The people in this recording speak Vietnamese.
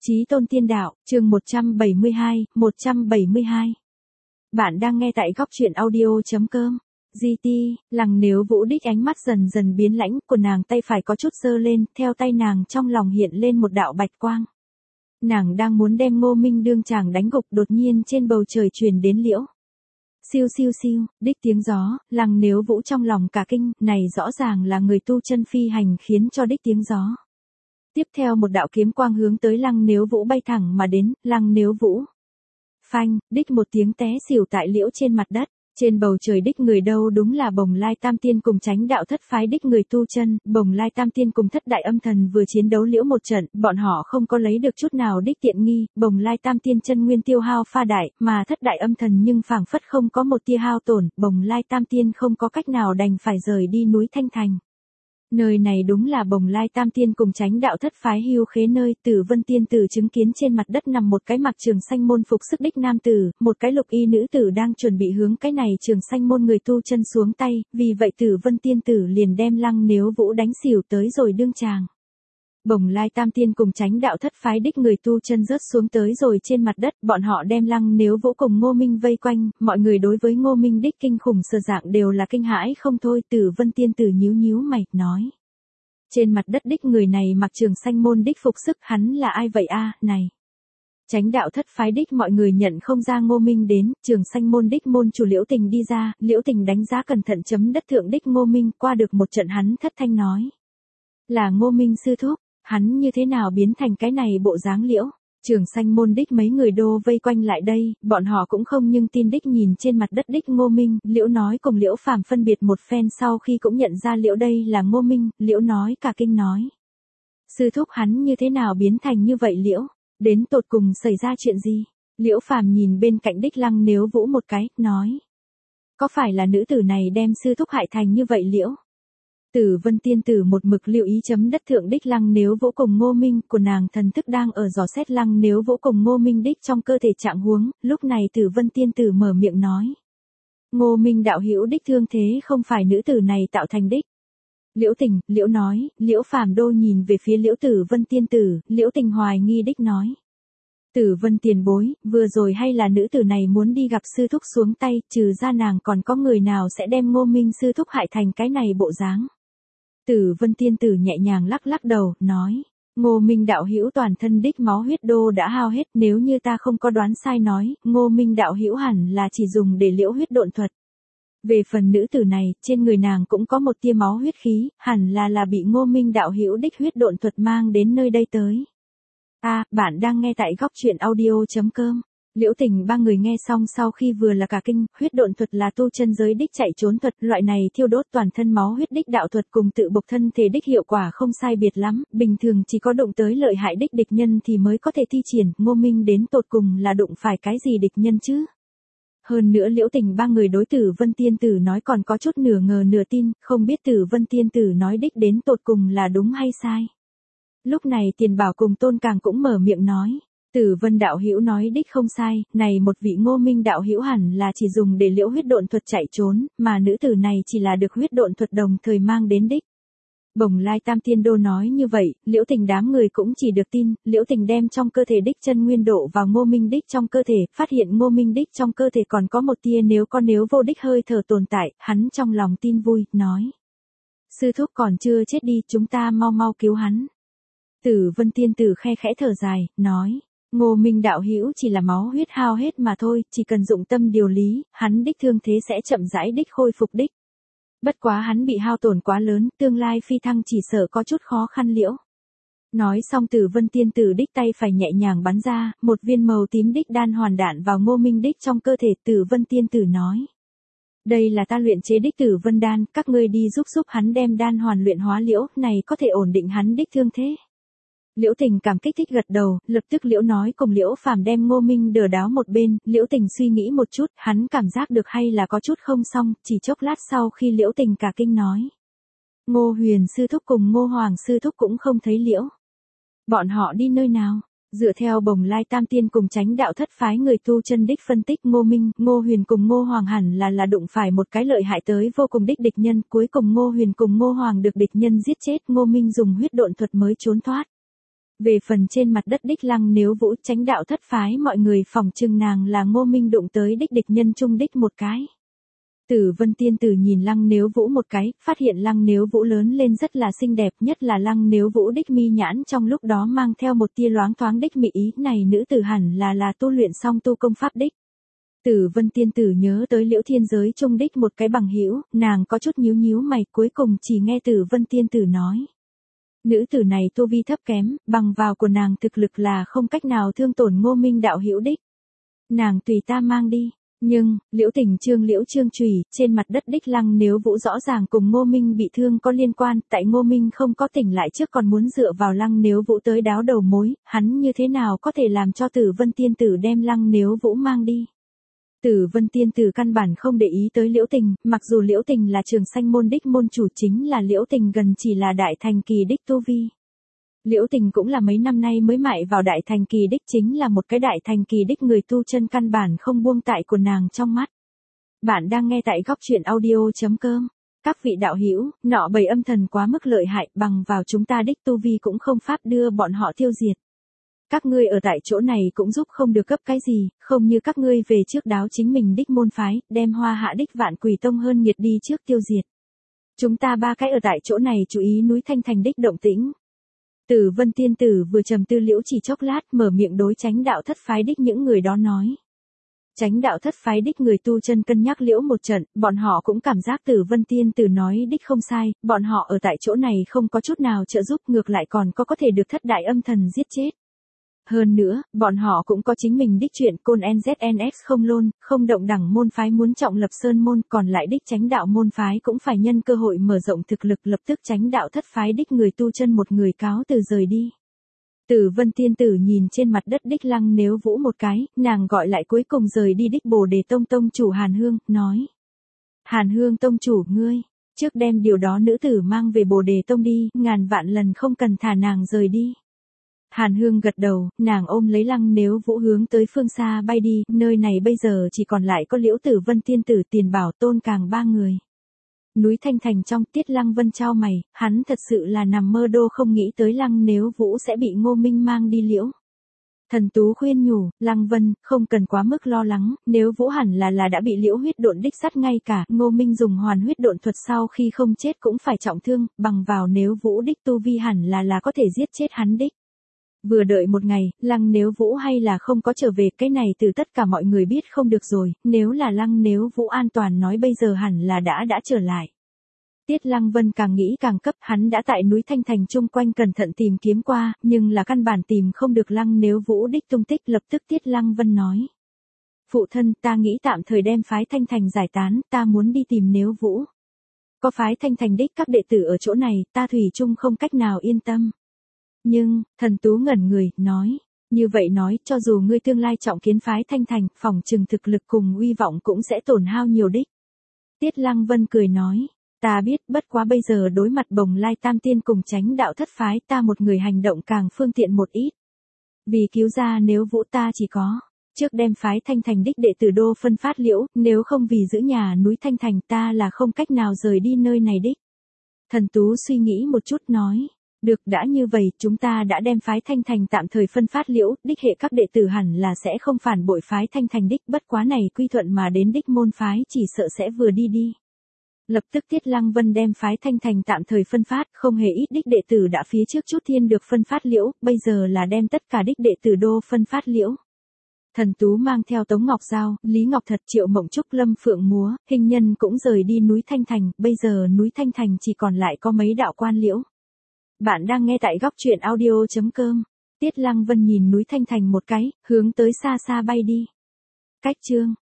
Chí Tôn Tiên Đạo, chương 172. Bạn đang nghe tại góc truyện audio.com. GT, Lăng Nếu Vũ đích ánh mắt dần dần biến lãnh, của nàng tay phải có chút giơ lên, theo tay nàng trong lòng hiện lên một đạo bạch quang. Nàng đang muốn đem Ngô Minh đương chàng đánh gục, đột nhiên trên bầu trời truyền đến liễu. Siêu siêu siêu, đích tiếng gió, Lăng Nếu Vũ trong lòng cả kinh, này rõ ràng là người tu chân phi hành khiến cho đích tiếng gió. Tiếp theo một đạo kiếm quang hướng tới Lăng Nếu Vũ bay thẳng mà đến, Lăng Nếu Vũ. Phanh, đích một tiếng té xỉu tại liễu trên mặt đất. Trên bầu trời đích người đâu đúng là Bồng Lai Tam Tiên cùng Chánh Đạo Thất Phái đích người tu chân, Bồng Lai Tam Tiên cùng Thất Đại Âm Thần vừa chiến đấu liễu một trận, bọn họ không có lấy được chút nào đích tiện nghi, Bồng Lai Tam Tiên chân nguyên tiêu hao pha đại, mà Thất Đại Âm Thần nhưng phảng phất không có một tia hao tổn, Bồng Lai Tam Tiên không có cách nào đành phải rời đi núi Thanh Thành. Nơi này đúng là Bồng Lai Tam Tiên cùng Chánh Đạo Thất Phái hưu khế nơi, Tử Vân Tiên tử chứng kiến trên mặt đất nằm một cái mặc trường xanh môn phục sức đích nam tử, một cái lục y nữ tử đang chuẩn bị hướng cái này trường xanh môn người tu chân xuống tay, vì vậy Tử Vân Tiên tử liền đem Lăng Nếu Vũ đánh xỉu tới rồi đương chàng. Bồng Lai Tam Tiên cùng Chánh Đạo Thất Phái đích người tu chân rớt xuống tới rồi trên mặt đất, bọn họ đem Lăng Nếu Vũ cùng Ngô Minh vây quanh, mọi người đối với Ngô Minh đích kinh khủng sơ dạng đều là kinh hãi không thôi. Tử Vân Tiên tử nhíu nhíu mày, nói. Trên mặt đất đích người này mặc trường xanh môn đích phục sức, hắn là ai vậy a? Này. Chánh Đạo Thất Phái đích mọi người nhận không ra Ngô Minh đến, trường xanh môn đích môn chủ Liễu Tình đi ra, Liễu Tình đánh giá cẩn thận chấm đất thượng đích Ngô Minh, qua được một trận hắn thất thanh nói. Là Ngô Minh sư thúc. Hắn như thế nào biến thành cái này bộ dáng liễu? Trường xanh môn đích mấy người đô vây quanh lại đây, bọn họ cũng không nhưng tin đích nhìn trên mặt đất đích Ngô Minh, Liễu nói cùng Liễu Phàm phân biệt một phen sau khi cũng nhận ra Liễu đây là Ngô Minh, Liễu nói cả kinh nói. Sư thúc hắn như thế nào biến thành như vậy Liễu? Đến tột cùng xảy ra chuyện gì? Liễu Phàm nhìn bên cạnh đích Lăng Nếu Vũ một cái, nói. Có phải là nữ tử này đem sư thúc hại thành như vậy Liễu? Tử Vân Tiên tử một mực lưu ý chấm đất thượng đích Lăng Nếu Vũ cùng Ngô Minh, của nàng thần thức đang ở dò xét Lăng Nếu Vũ cùng Ngô Minh đích trong cơ thể trạng huống, lúc này Tử Vân Tiên tử mở miệng nói. Ngô Minh đạo hữu đích thương thế không phải nữ tử này tạo thành đích. Liễu Tình, Liễu nói, Liễu Phàm đô nhìn về phía Liễu Tử Vân Tiên tử, Liễu Tình hoài nghi đích nói. Tử Vân tiền bối, vừa rồi hay là nữ tử này muốn đi gặp sư thúc xuống tay, trừ ra nàng còn có người nào sẽ đem Ngô Minh sư thúc hại thành cái này bộ dáng. Tử Vân Tiên tử nhẹ nhàng lắc lắc đầu, nói, Ngô Minh đạo hữu toàn thân đích máu huyết đô đã hao hết, nếu như ta không có đoán sai nói, Ngô Minh đạo hữu hẳn là chỉ dùng để liễu huyết độn thuật. Về phần nữ tử này, trên người nàng cũng có một tia máu huyết khí, hẳn là bị Ngô Minh đạo hữu đích huyết độn thuật mang đến nơi đây tới. Bạn đang nghe tại góc truyện audio.com. Liễu Tình ba người nghe xong sau khi vừa là cả kinh, huyết độn thuật là tu chân giới đích chạy trốn thuật, loại này thiêu đốt toàn thân máu huyết đích đạo thuật cùng tự bộc thân thể đích hiệu quả không sai biệt lắm, bình thường chỉ có đụng tới lợi hại đích địch nhân thì mới có thể thi triển, Ngô Minh đến tột cùng là đụng phải cái gì địch nhân chứ? Hơn nữa Liễu Tình ba người đối Tử Vân Tiên tử nói còn có chút nửa ngờ nửa tin, không biết Tử Vân Tiên tử nói đích đến tột cùng là đúng hay sai. Lúc này Tiền Bảo cùng Tôn Càng cũng mở miệng nói. Tử Vân đạo hữu nói đích không sai, này một vị Ngô Minh đạo hữu hẳn là chỉ dùng để liễu huyết độn thuật chạy trốn, mà nữ tử này chỉ là được huyết độn thuật đồng thời mang đến đích. Bồng Lai Tam Tiên đô nói như vậy, Liễu Tình đám người cũng chỉ được tin, Liễu Tình đem trong cơ thể đích chân nguyên độ vào Ngô Minh đích trong cơ thể, phát hiện Ngô Minh đích trong cơ thể còn có một tia nếu vô đích hơi thở tồn tại, hắn trong lòng tin vui, nói. Sư thúc còn chưa chết đi, chúng ta mau mau cứu hắn. Tử Vân Tiên tử khe khẽ thở dài, nói. Ngô Minh đạo hữu chỉ là máu huyết hao hết mà thôi, chỉ cần dụng tâm điều lý, hắn đích thương thế sẽ chậm rãi đích khôi phục đích. Bất quá hắn bị hao tổn quá lớn, tương lai phi thăng chỉ sợ có chút khó khăn liễu. Nói xong Tử Vân Tiên tử đích tay phải nhẹ nhàng bắn ra, một viên màu tím đích đan hoàn đạn vào Ngô Minh đích trong cơ thể. Tử Vân Tiên tử nói. Đây là ta luyện chế đích Tử Vân đan, các ngươi đi giúp hắn đem đan hoàn luyện hóa liễu, này có thể ổn định hắn đích thương thế. Liễu Tình cảm kích thích gật đầu, lập tức Liễu nói cùng Liễu Phàm đem Ngô Minh đờ đáo một bên, Liễu Tình suy nghĩ một chút, hắn cảm giác được hay là có chút không xong, chỉ chốc lát sau khi Liễu Tình cả kinh nói. Ngô Huyền sư thúc cùng Ngô Hoàng sư thúc cũng không thấy Liễu. Bọn họ đi nơi nào? Dựa theo Bồng Lai Tam Tiên cùng Chánh Đạo Thất Phái người tu chân đích phân tích, Ngô Minh, Ngô Huyền cùng Ngô Hoàng hẳn là đụng phải một cái lợi hại tới vô cùng đích địch nhân, cuối cùng Ngô Huyền cùng Ngô Hoàng được địch nhân giết chết, Ngô Minh dùng huyết độn thuật mới trốn thoát. Về phần trên mặt đất đích Lăng Nếu Vũ chánh đạo thất phái mọi người phỏng chừng nàng là Ngô Minh đụng tới đích địch nhân trung đích một cái. Tử Vân tiên tử nhìn Lăng Nếu Vũ một cái, phát hiện Lăng Nếu Vũ lớn lên rất là xinh đẹp, nhất là Lăng Nếu Vũ đích mi nhãn trong lúc đó mang theo một tia loáng thoáng đích mỹ ý, này nữ tử hẳn là tu luyện xong tu công pháp đích. Tử Vân tiên tử nhớ tới Liễu Thiên giới trung đích một cái bằng hữu, nàng có chút nhíu nhíu mày, cuối cùng chỉ nghe Tử Vân tiên tử nói. Nữ tử này tu vi thấp kém, bằng vào của nàng thực lực là không cách nào thương tổn Ngô Minh đạo hữu đích. Nàng tùy ta mang đi. Nhưng, Liễu Trương Trùy, trên mặt đất đích Lăng Nếu Vũ rõ ràng cùng Ngô Minh bị thương có liên quan, tại Ngô Minh không có tỉnh lại trước còn muốn dựa vào Lăng Nếu Vũ tới đáo đầu mối, hắn như thế nào có thể làm cho Tử Vân tiên tử đem Lăng Nếu Vũ mang đi. Tử Vân tiên tử căn bản không để ý tới Liễu Tình, mặc dù Liễu Tình là Trường Sanh môn đích môn chủ, chính là Liễu Tình gần chỉ là đại thành kỳ đích tu vi. Liễu Tình cũng là mấy năm nay mới mại vào đại thành kỳ đích, chính là một cái đại thành kỳ đích người tu chân căn bản không buông tại của nàng trong mắt. Bạn đang nghe tại góc truyện audio.com. Các vị đạo hữu, nọ bầy âm thần quá mức lợi hại, bằng vào chúng ta đích tu vi cũng không pháp đưa bọn họ tiêu diệt. Các ngươi ở tại chỗ này cũng giúp không được cấp cái gì, không như các ngươi về trước đáo chính mình đích môn phái, đem Hoa Hạ đích Vạn Quỷ Tông hơn nhiệt đi trước tiêu diệt. Chúng ta ba cái ở tại chỗ này chú ý núi Thanh Thành đích động tĩnh. Tử Vân tiên tử vừa trầm tư liễu chỉ chốc lát, mở miệng đối chánh đạo thất phái đích những người đó nói. Chánh đạo thất phái đích người tu chân cân nhắc liễu một trận, bọn họ cũng cảm giác Tử Vân tiên tử nói đích không sai, bọn họ ở tại chỗ này không có chút nào trợ giúp, ngược lại còn có thể được thất đại âm thần giết chết. Hơn nữa, bọn họ cũng có chính mình đích chuyện, côn NZNX không lôn, không động đẳng môn phái muốn trọng lập sơn môn, còn lại đích chánh đạo môn phái cũng phải nhân cơ hội mở rộng thực lực, lập tức chánh đạo thất phái đích người tu chân một người cáo từ rời đi. Tử Vân tiên tử nhìn trên mặt đất đích Lăng Nếu Vũ một cái, nàng gọi lại cuối cùng rời đi đích Bồ Đề Tông tông chủ Hàn Hương, nói. Hàn Hương tông chủ ngươi, trước đem điều đó nữ tử mang về Bồ Đề Tông đi, ngàn vạn lần không cần thả nàng rời đi. Hàn Hương gật đầu, nàng ôm lấy Lăng Nếu Vũ hướng tới phương xa bay đi, nơi này bây giờ chỉ còn lại có Liễu Tử Vân tiên tử, Tiền Bảo Tôn Càng ba người. Núi Thanh Thành trong, Tiết Lăng Vân chau mày, hắn thật sự là nằm mơ đô không nghĩ tới Lăng Nếu Vũ sẽ bị Ngô Minh mang đi liễu. Thần Tú khuyên nhủ, Lăng Vân, không cần quá mức lo lắng, nếu Vũ hẳn là đã bị Liễu huyết độn đích sát, ngay cả Ngô Minh dùng hoàn huyết độn thuật sau khi không chết cũng phải trọng thương, bằng vào nếu Vũ đích tu vi hẳn là có thể giết chết hắn đích. Vừa đợi một ngày, Lăng Nếu Vũ hay là không có trở về, cái này từ tất cả mọi người biết không được rồi, nếu là Lăng Nếu Vũ an toàn nói bây giờ hẳn là đã trở lại. Tiết Lăng Vân càng nghĩ càng cấp, hắn đã tại núi Thanh Thành chung quanh cẩn thận tìm kiếm qua, nhưng là căn bản tìm không được Lăng Nếu Vũ đích tung tích, lập tức Tiết Lăng Vân nói. Phụ thân, ta nghĩ tạm thời đem phái Thanh Thành giải tán, ta muốn đi tìm Nếu Vũ. Có phái Thanh Thành đích các đệ tử ở chỗ này, ta thủy chung không cách nào yên tâm. Nhưng, Thần Tú ngẩn người, nói, như vậy nói, cho dù ngươi tương lai trọng kiến phái Thanh Thành, phòng trừng thực lực cùng uy vọng cũng sẽ tổn hao nhiều đích. Tiết Lăng Vân cười nói, ta biết, bất quá bây giờ đối mặt Bồng Lai Tam Tiên cùng chánh đạo thất phái, ta một người hành động càng phương tiện một ít. Vì cứu ra Nếu Vũ ta chỉ có, trước đem phái Thanh Thành đích đệ tử đô phân phát liễu, nếu không vì giữ nhà núi Thanh Thành ta là không cách nào rời đi nơi này đích. Thần Tú suy nghĩ một chút nói. Được, đã như vậy, chúng ta đã đem phái Thanh Thành tạm thời phân phát liễu, đích hệ các đệ tử hẳn là sẽ không phản bội phái Thanh Thành đích, bất quá này quy thuận mà đến đích môn phái chỉ sợ sẽ vừa đi. Lập tức Tiết Lăng Vân đem phái Thanh Thành tạm thời phân phát, không hề ít đích đệ tử đã phía trước chút thiên được phân phát liễu, bây giờ là đem tất cả đích đệ tử đô phân phát liễu. Thần Tú mang theo Tống Ngọc Giao, Lý Ngọc Thật, Triệu Mộng Trúc, Lâm Phượng Múa, Hình Nhân cũng rời đi núi Thanh Thành, bây giờ núi Thanh Thành chỉ còn lại có mấy đạo quan liễu. Bạn đang nghe tại góc truyện audio.com. Tiết Lăng Vân nhìn núi Thanh Thành một cái, hướng tới xa xa bay đi. Cách chương